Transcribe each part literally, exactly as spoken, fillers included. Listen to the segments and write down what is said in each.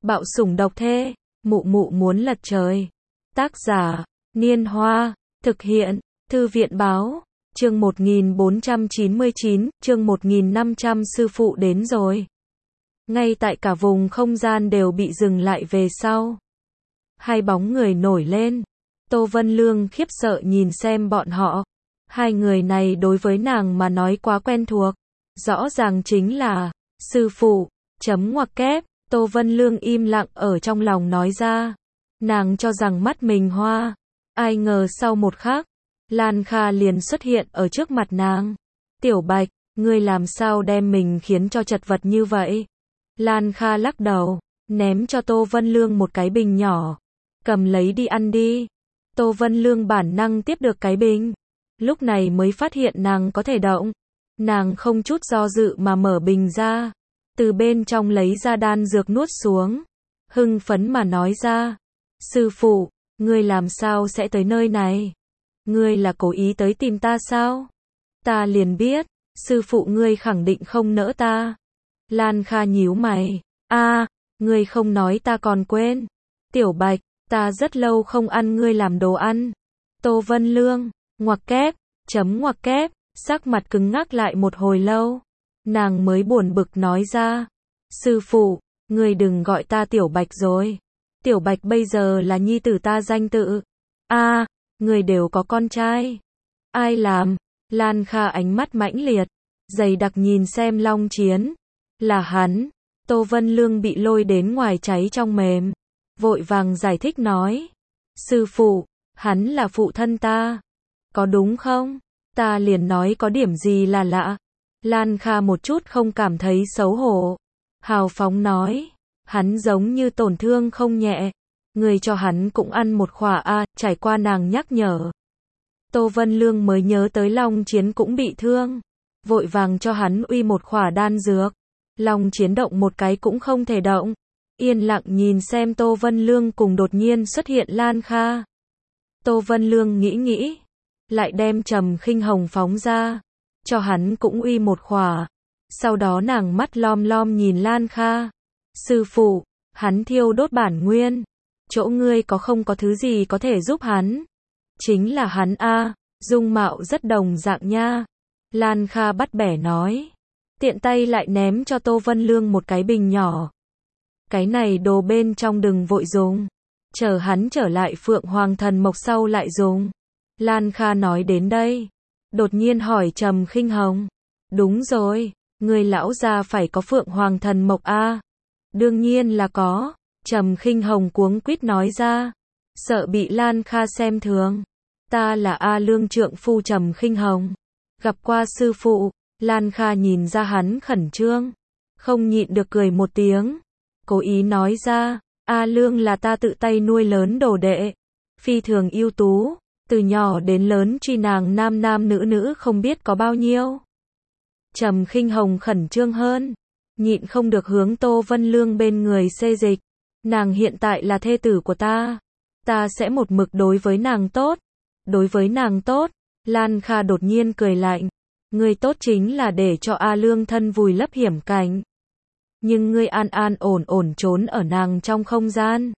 Bạo sủng độc thê, mụ mụ muốn lật trời. Tác giả, Niên Hoa, thực hiện, Thư viện báo, chương một nghìn bốn trăm chín mươi chín, chương một nghìn năm trăm sư phụ đến rồi. Ngay tại cả vùng không gian đều bị dừng lại về sau. Hai bóng người nổi lên. Tô Vân Lương khiếp sợ nhìn xem bọn họ. Hai người này đối với nàng mà nói quá quen thuộc. Rõ ràng chính là, sư phụ, chấm ngoặc kép. Tô Vân Lương im lặng ở trong lòng nói ra. Nàng cho rằng mắt mình hoa. Ai ngờ sau một khắc, Lan Kha liền xuất hiện ở trước mặt nàng. Tiểu Bạch, ngươi làm sao đem mình khiến cho chật vật như vậy? Lan Kha lắc đầu, ném cho Tô Vân Lương một cái bình nhỏ. Cầm lấy đi ăn đi. Tô Vân Lương bản năng tiếp được cái bình. Lúc này mới phát hiện nàng có thể động. Nàng không chút do dự mà mở bình ra. Từ bên trong lấy ra đan dược nuốt xuống. Hưng phấn mà nói ra. Sư phụ, ngươi làm sao sẽ tới nơi này? Ngươi là cố ý tới tìm ta sao? Ta liền biết, sư phụ ngươi khẳng định không nỡ ta. Lan Kha nhíu mày. A, ngươi không nói ta còn quên. Tiểu Bạch, ta rất lâu không ăn ngươi làm đồ ăn. Tô Vân Lương, ngoặc kép, chấm ngoặc kép, sắc mặt cứng ngắc lại một hồi lâu. Nàng mới buồn bực nói ra. Sư phụ, ngươi đừng gọi ta Tiểu Bạch rồi. Tiểu Bạch bây giờ là nhi tử ta danh tự. A, ngươi đều có con trai. Ai làm? Lan Kha ánh mắt mãnh liệt, dày đặc nhìn xem Long Chiến. Là hắn. Tô Vân Lương bị lôi đến ngoài cháy trong mềm. Vội vàng giải thích nói. Sư phụ, hắn là phụ thân ta. Có đúng không? Ta liền nói có điểm gì là lạ. Lan Kha một chút không cảm thấy xấu hổ. Hào phóng nói. Hắn giống như tổn thương không nhẹ. Người cho hắn cũng ăn một khỏa a. Trải qua nàng nhắc nhở. Tô Vân Lương mới nhớ tới Long Chiến cũng bị thương. Vội vàng cho hắn uy một khỏa đan dược. Long Chiến động một cái cũng không thể động. Yên lặng nhìn xem Tô Vân Lương cùng đột nhiên xuất hiện Lan Kha. Tô Vân Lương nghĩ nghĩ. Lại đem Trầm Khinh Hồng phóng ra. Cho hắn cũng uy một khỏa. Sau đó nàng mắt lom lom nhìn Lan Kha. Sư phụ, hắn thiêu đốt bản nguyên. Chỗ ngươi có không có thứ gì có thể giúp hắn? Chính là hắn a, dung mạo rất đồng dạng nha. Lan Kha bắt bẻ nói. Tiện tay lại ném cho Tô Vân Lương một cái bình nhỏ. Cái này đồ bên trong đừng vội dùng. Chờ hắn trở lại Phượng Hoàng Thần Mộc sau lại dùng. Lan Kha nói đến đây. Đột nhiên hỏi Trầm Khinh Hồng. Đúng rồi, người lão gia phải có Phượng Hoàng Thần Mộc a. Đương nhiên là có. Trầm Khinh Hồng cuống quýt nói ra. Sợ bị Lan Kha xem thường. Ta là A Lương trượng phu Trầm Khinh Hồng. Gặp qua sư phụ. Lan Kha nhìn ra hắn khẩn trương. Không nhịn được cười một tiếng. Cố ý nói ra. A Lương là ta tự tay nuôi lớn đồ đệ. Phi thường ưu tú. Từ nhỏ đến lớn truy nàng nam nam nữ nữ không biết có bao nhiêu. Trầm Khinh Hồng khẩn trương hơn. Nhịn không được hướng Tô Vân Lương bên người xê dịch. Nàng hiện tại là thê tử của ta. Ta sẽ một mực đối với nàng tốt. Đối với nàng tốt. Lan Kha đột nhiên cười lạnh. Ngươi tốt chính là để cho A Lương thân vùi lấp hiểm cảnh. Nhưng ngươi an an ổn ổn trốn ở nàng trong không gian.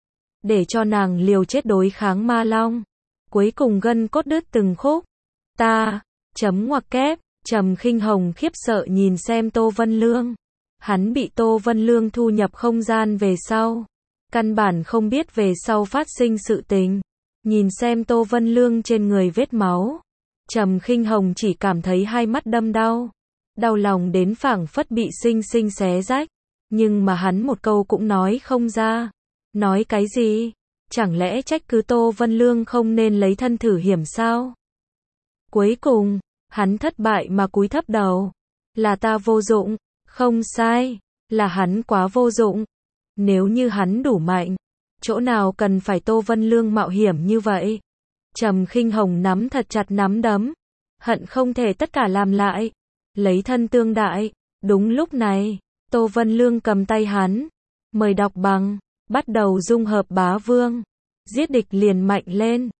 Để cho nàng liều chết đối kháng ma long. Cuối cùng gân cốt đứt từng khúc. Ta, chấm ngoặc kép, Trầm Khinh Hồng khiếp sợ nhìn xem Tô Vân Lương. Hắn bị Tô Vân Lương thu nhập không gian về sau. Căn bản không biết về sau phát sinh sự tình. Nhìn xem Tô Vân Lương trên người vết máu. Trầm Khinh Hồng chỉ cảm thấy hai mắt đâm đau. Đau lòng đến phảng phất bị sinh sinh xé rách. Nhưng mà hắn một câu cũng nói không ra. Nói cái gì? Chẳng lẽ trách cứ Tô Vân Lương không nên lấy thân thử hiểm sao? Cuối cùng, hắn thất bại mà cúi thấp đầu. Là ta vô dụng. Không sai. Là hắn quá vô dụng. Nếu như hắn đủ mạnh. Chỗ nào cần phải Tô Vân Lương mạo hiểm như vậy? Trầm Khinh Hồng nắm thật chặt nắm đấm. Hận không thể tất cả làm lại. Lấy thân tương đại. Đúng lúc này, Tô Vân Lương cầm tay hắn. Mời đọc bằng. Bắt đầu dung hợp bá vương. Giết địch liền mạnh lên.